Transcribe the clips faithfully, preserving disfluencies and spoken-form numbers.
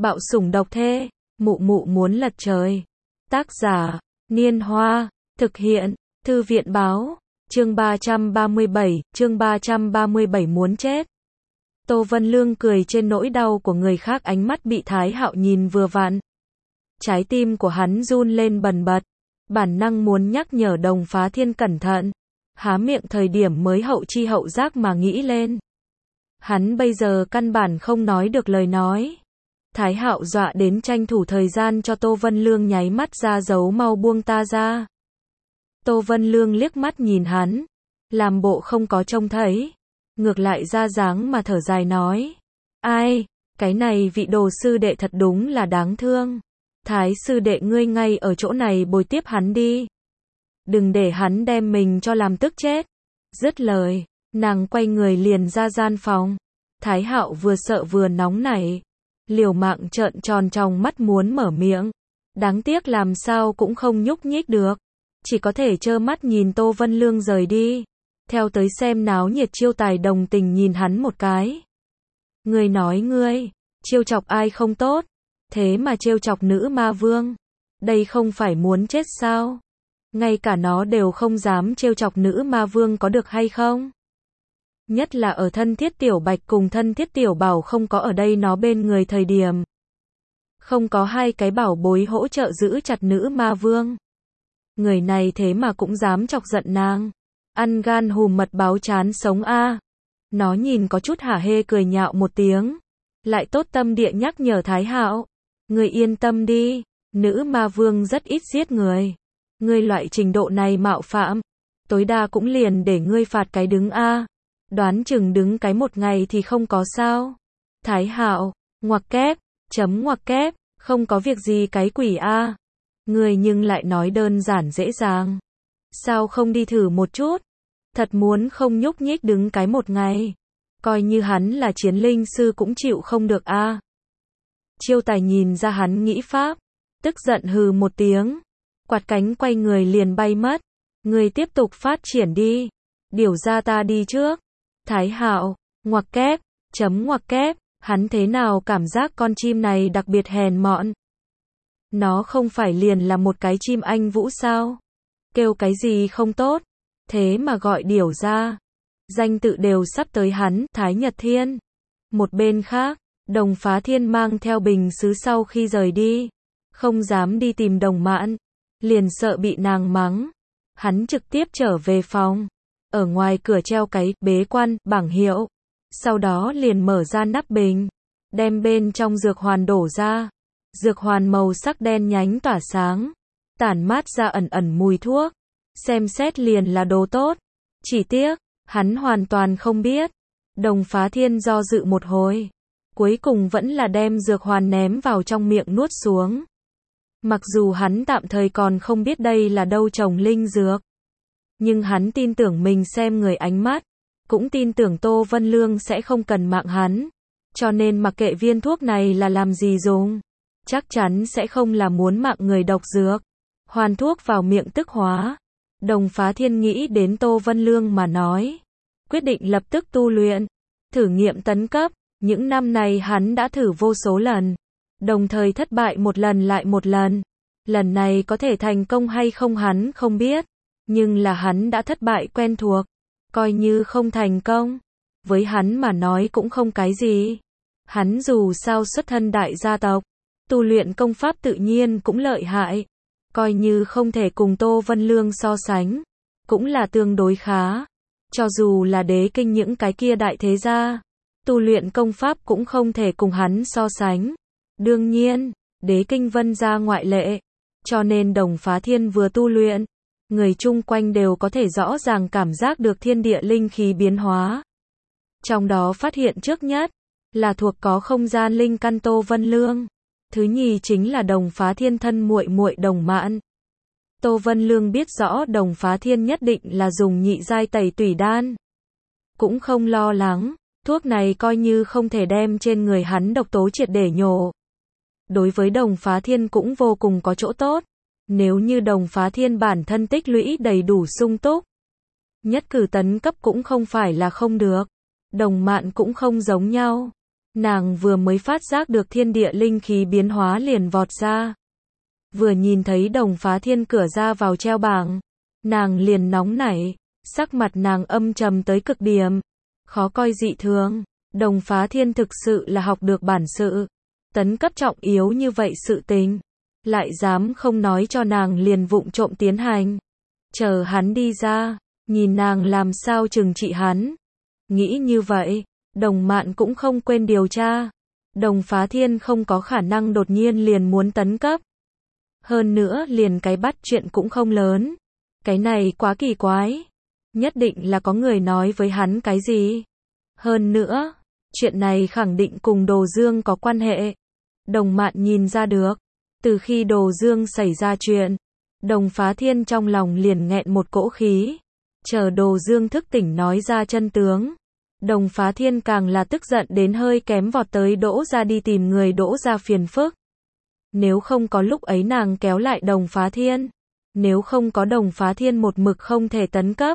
Bạo sủng độc thê, mụ mụ muốn lật trời. Tác giả, Niên Hoa, thực hiện, Thư viện báo, chương ba trăm ba mươi bảy, chương ba trăm ba mươi bảy muốn chết. Tô Vân Lương cười trên nỗi đau của người khác, ánh mắt bị Thái Hạo nhìn vừa vặn. Trái tim của hắn run lên bần bật, bản năng muốn nhắc nhở Đồng Phá Thiên cẩn thận, há miệng thời điểm mới hậu chi hậu giác mà nghĩ lên. Hắn bây giờ căn bản không nói được lời nói. Thái Hạo dọa đến tranh thủ thời gian cho Tô Vân Lương nháy mắt ra dấu mau buông ta ra. Tô Vân Lương liếc mắt nhìn hắn, làm bộ không có trông thấy, ngược lại ra dáng mà thở dài nói. Ai, cái này vị đồ sư đệ thật đúng là đáng thương. Thái sư đệ ngươi ngay ở chỗ này bồi tiếp hắn đi. Đừng để hắn đem mình cho làm tức chết. Dứt lời, nàng quay người liền ra gian phòng. Thái Hạo vừa sợ vừa nóng nảy, liều mạng trợn tròn tròng mắt muốn mở miệng. Đáng tiếc làm sao cũng không nhúc nhích được. Chỉ có thể trơ mắt nhìn Tô Vân Lương rời đi. Theo tới xem náo nhiệt Chiêu Tài đồng tình nhìn hắn một cái. Ngươi nói ngươi, trêu chọc ai không tốt, thế mà trêu chọc nữ ma vương. Đây không phải muốn chết sao? Ngay cả nó đều không dám trêu chọc nữ ma vương có được hay không? Nhất là ở Thân Thiết Tiểu Bạch cùng Thân Thiết Tiểu Bảo không có ở đây nó bên người thời điểm. Không có hai cái bảo bối hỗ trợ giữ chặt nữ ma vương. Người này thế mà cũng dám chọc giận nàng. Ăn gan hùm mật báo chán sống a. Nó nhìn có chút hả hê cười nhạo một tiếng. Lại tốt tâm địa nhắc nhở Thái Hạo. Người yên tâm đi, nữ ma vương rất ít giết người. Ngươi loại trình độ này mạo phạm, tối đa cũng liền để ngươi phạt cái đứng a. Đoán chừng đứng cái một ngày thì không có sao. Thái Hạo, ngoặc kép, chấm ngoặc kép, không có việc gì cái quỷ a. Ngươi nhưng lại nói đơn giản dễ dàng. Sao không đi thử một chút? Thật muốn không nhúc nhích đứng cái một ngày. Coi như hắn là chiến linh sư cũng chịu không được a. Chiêu Tài nhìn ra hắn nghĩ pháp, tức giận hừ một tiếng, quạt cánh quay người liền bay mất. Người tiếp tục phát triển đi, điều ra ta đi trước. Thái Hạo, ngoặc kép, chấm ngoặc kép, hắn thế nào cảm giác con chim này đặc biệt hèn mọn. Nó không phải liền là một cái chim anh vũ sao? Kêu cái gì không tốt, thế mà gọi điều ra. Danh tự đều sắp tới hắn, Thái Nhật Thiên. Một bên khác, Đồng Phá Thiên mang theo bình sứ sau khi rời đi, không dám đi tìm Đồng Mạn, liền sợ bị nàng mắng. Hắn trực tiếp trở về phòng, ở ngoài cửa treo cái bế quan bảng hiệu, sau đó liền mở ra nắp bình, đem bên trong dược hoàn đổ ra. Dược hoàn màu sắc đen nhánh tỏa sáng, tản mát ra ẩn ẩn mùi thuốc, xem xét liền là đồ tốt. Chỉ tiếc, hắn hoàn toàn không biết. Đồng Phá Thiên do dự một hồi, cuối cùng vẫn là đem dược hoàn ném vào trong miệng nuốt xuống. Mặc dù hắn tạm thời còn không biết đây là đâu trồng linh dược, nhưng hắn tin tưởng mình xem người ánh mắt, cũng tin tưởng Tô Vân Lương sẽ không cần mạng hắn, cho nên mặc kệ viên thuốc này là làm gì dùng, chắc chắn sẽ không là muốn mạng người độc dược. Hoàn thuốc vào miệng tức hóa. Đồng Phá Thiên nghĩ đến Tô Vân Lương mà nói, quyết định lập tức tu luyện, thử nghiệm tấn cấp. Những năm này hắn đã thử vô số lần, đồng thời thất bại một lần lại một lần. Lần này có thể thành công hay không hắn không biết, nhưng là hắn đã thất bại quen thuộc. Coi như không thành công, với hắn mà nói cũng không cái gì. Hắn dù sao xuất thân đại gia tộc, tu luyện công pháp tự nhiên cũng lợi hại. Coi như không thể cùng Tô Vân Lương so sánh, cũng là tương đối khá. Cho dù là đế kinh những cái kia đại thế gia, tu luyện công pháp cũng không thể cùng hắn so sánh. Đương nhiên, đế kinh Vân gia ngoại lệ. Cho nên Đồng Phá Thiên vừa tu luyện, người chung quanh đều có thể rõ ràng cảm giác được thiên địa linh khí biến hóa. Trong đó phát hiện trước nhất, là thuộc có không gian linh căn Tô Vân Lương. Thứ nhì chính là Đồng Phá Thiên thân muội muội Đồng Mạn. Tô Vân Lương biết rõ Đồng Phá Thiên nhất định là dùng nhị giai tẩy tủy đan. Cũng không lo lắng, thuốc này coi như không thể đem trên người hắn độc tố triệt để nhổ. Đối với Đồng Phá Thiên cũng vô cùng có chỗ tốt. Nếu như Đồng Phá Thiên bản thân tích lũy đầy đủ sung túc, nhất cử tấn cấp cũng không phải là không được. Đồng Mạn cũng không giống nhau. Nàng vừa mới phát giác được thiên địa linh khí biến hóa liền vọt ra. Vừa nhìn thấy Đồng Phá Thiên cửa ra vào treo bảng, nàng liền nóng nảy, sắc mặt nàng âm trầm tới cực điểm, khó coi dị thường. Đồng Phá Thiên thực sự là học được bản sự, tấn cấp trọng yếu như vậy sự tình, lại dám không nói cho nàng liền vụng trộm tiến hành. Chờ hắn đi ra, nhìn nàng làm sao trừng trị hắn. Nghĩ như vậy, Đồng Mạn cũng không quên điều tra. Đồng Phá Thiên không có khả năng đột nhiên liền muốn tấn cấp. Hơn nữa liền cái bắt chuyện cũng không lớn. Cái này quá kỳ quái. Nhất định là có người nói với hắn cái gì. Hơn nữa, chuyện này khẳng định cùng Đồ Dương có quan hệ. Đồng Mạn nhìn ra được. Từ khi Đồ Dương xảy ra chuyện, Đồng Phá Thiên trong lòng liền nghẹn một cỗ khí. Chờ Đồ Dương thức tỉnh nói ra chân tướng. Đồng Phá Thiên càng là tức giận đến hơi kém vọt tới Đỗ gia đi tìm người Đỗ gia phiền phức. Nếu không có lúc ấy nàng kéo lại Đồng Phá Thiên, nếu không có Đồng Phá Thiên một mực không thể tấn cấp,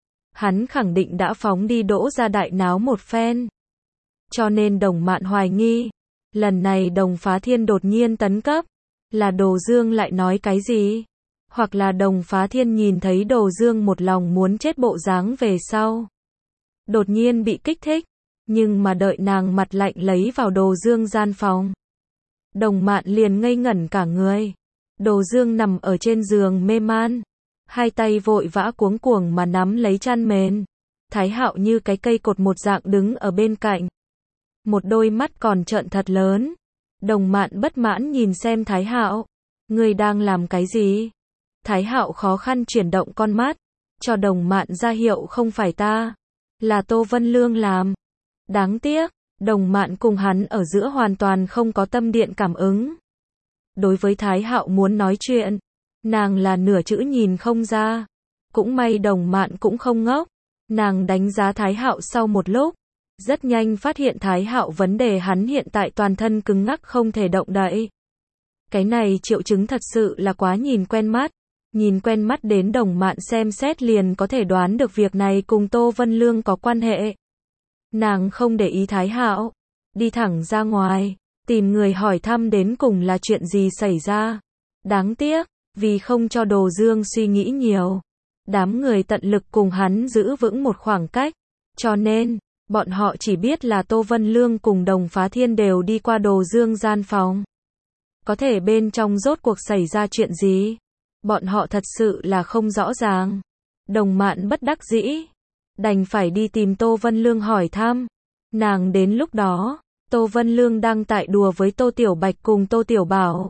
hắn khẳng định đã phóng đi Đỗ gia đại náo một phen. Cho nên Đồng Mạn hoài nghi, lần này Đồng Phá Thiên đột nhiên tấn cấp, là Đồ Dương lại nói cái gì? Hoặc là Đồng Phá Thiên nhìn thấy Đồ Dương một lòng muốn chết bộ dáng về sau, đột nhiên bị kích thích, nhưng mà đợi nàng mặt lạnh lấy vào Đồ Dương gian phòng. Đồng Mạn liền ngây ngẩn cả người. Đồ Dương nằm ở trên giường mê man, hai tay vội vã cuống cuồng mà nắm lấy chăn mền. Thái Hạo như cái cây cột một dạng đứng ở bên cạnh, một đôi mắt còn trợn thật lớn. Đồng Mạn bất mãn nhìn xem Thái Hạo, ngươi đang làm cái gì? Thái Hạo khó khăn chuyển động con mắt, cho Đồng Mạn ra hiệu không phải ta, là Tô Vân Lương làm. Đáng tiếc, Đồng Mạn cùng hắn ở giữa hoàn toàn không có tâm điện cảm ứng. Đối với Thái Hạo muốn nói chuyện, nàng là nửa chữ nhìn không ra. Cũng may Đồng Mạn cũng không ngốc, nàng đánh giá Thái Hạo sau một lúc, rất nhanh phát hiện Thái Hạo vấn đề hắn hiện tại toàn thân cứng ngắc không thể động đậy. Cái này triệu chứng thật sự là quá nhìn quen mắt. Nhìn quen mắt đến Đồng Mạn xem xét liền có thể đoán được việc này cùng Tô Vân Lương có quan hệ. Nàng không để ý Thái Hạo, đi thẳng ra ngoài, tìm người hỏi thăm đến cùng là chuyện gì xảy ra. Đáng tiếc, vì không cho Đồ Dương suy nghĩ nhiều, đám người tận lực cùng hắn giữ vững một khoảng cách, cho nên, bọn họ chỉ biết là Tô Vân Lương cùng Đồng Phá Thiên đều đi qua Đồ Dương gian phòng. Có thể bên trong rốt cuộc xảy ra chuyện gì, bọn họ thật sự là không rõ ràng. Đồng Mạn bất đắc dĩ, đành phải đi tìm Tô Vân Lương hỏi thăm. Nàng đến lúc đó, Tô Vân Lương đang tại đùa với Tô Tiểu Bạch cùng Tô Tiểu Bảo.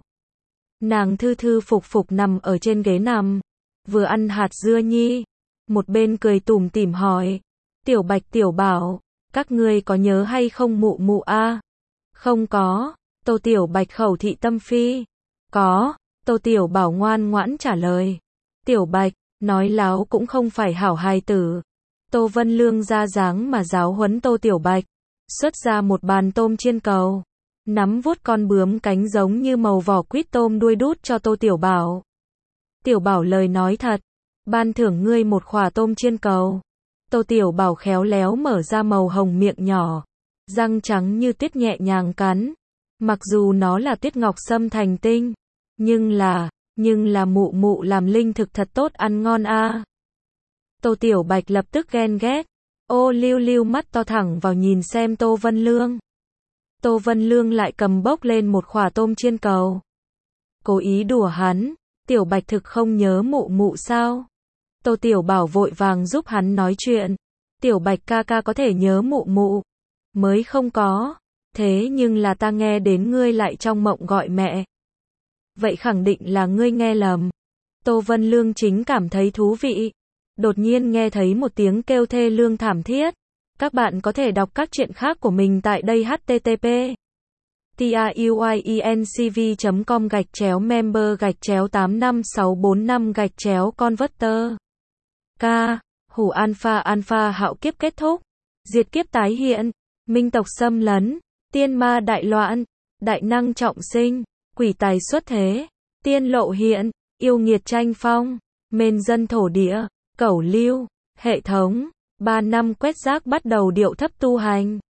Nàng thư thư phục phục nằm ở trên ghế nằm, vừa ăn hạt dưa nhi, một bên cười tủm tỉm hỏi, Tiểu Bạch Tiểu Bảo, các ngươi có nhớ hay không mụ mụ a? Không có. Tô Tiểu Bạch khẩu thị tâm phi. Có. Tô Tiểu Bảo ngoan ngoãn trả lời. Tiểu Bạch, nói láo cũng không phải hảo hài tử. Tô Vân Lương ra dáng mà giáo huấn Tô Tiểu Bạch, xuất ra một bàn tôm chiên cầu, nắm vuốt con bướm cánh giống như màu vỏ quýt tôm đuôi đút cho Tô Tiểu Bảo. Tiểu Bảo lời nói thật, ban thưởng ngươi một khỏa tôm chiên cầu. Tô Tiểu Bảo khéo léo mở ra màu hồng miệng nhỏ, răng trắng như tuyết nhẹ nhàng cắn. Mặc dù nó là tuyết ngọc sâm thành tinh, nhưng là, nhưng là mụ mụ làm linh thực thật tốt ăn ngon a. Tô Tiểu Bạch lập tức ghen ghét, ô liu liu mắt to thẳng vào nhìn xem Tô Vân Lương. Tô Vân Lương lại cầm bốc lên một khỏa tôm chiên cầu. Cố ý đùa hắn, Tiểu Bạch thực không nhớ mụ mụ sao? Tô Tiểu Bảo vội vàng giúp hắn nói chuyện. Tiểu Bạch ca ca có thể nhớ mụ mụ, mới không có. Thế nhưng là ta nghe đến ngươi lại trong mộng gọi mẹ. Vậy khẳng định là ngươi nghe lầm. Tô Vân Lương chính cảm thấy thú vị. Đột nhiên nghe thấy một tiếng kêu thê lương thảm thiết. Các bạn có thể đọc các chuyện khác của mình tại đây h t t p truyencv chấm com gạch chéo member gạch chéo tám năm sáu bốn năm gạch chéo converter. K. Hủ alpha alpha hạo kiếp kết thúc. Diệt kiếp tái hiện. Minh tộc xâm lấn. Tiên ma đại loạn. Đại năng trọng sinh. Quỷ tài xuất thế. Tiên lộ hiện. Yêu nghiệt tranh phong. Mên dân thổ địa. Cẩu lưu. Hệ thống. Ba năm quét rác bắt đầu điệu thấp tu hành.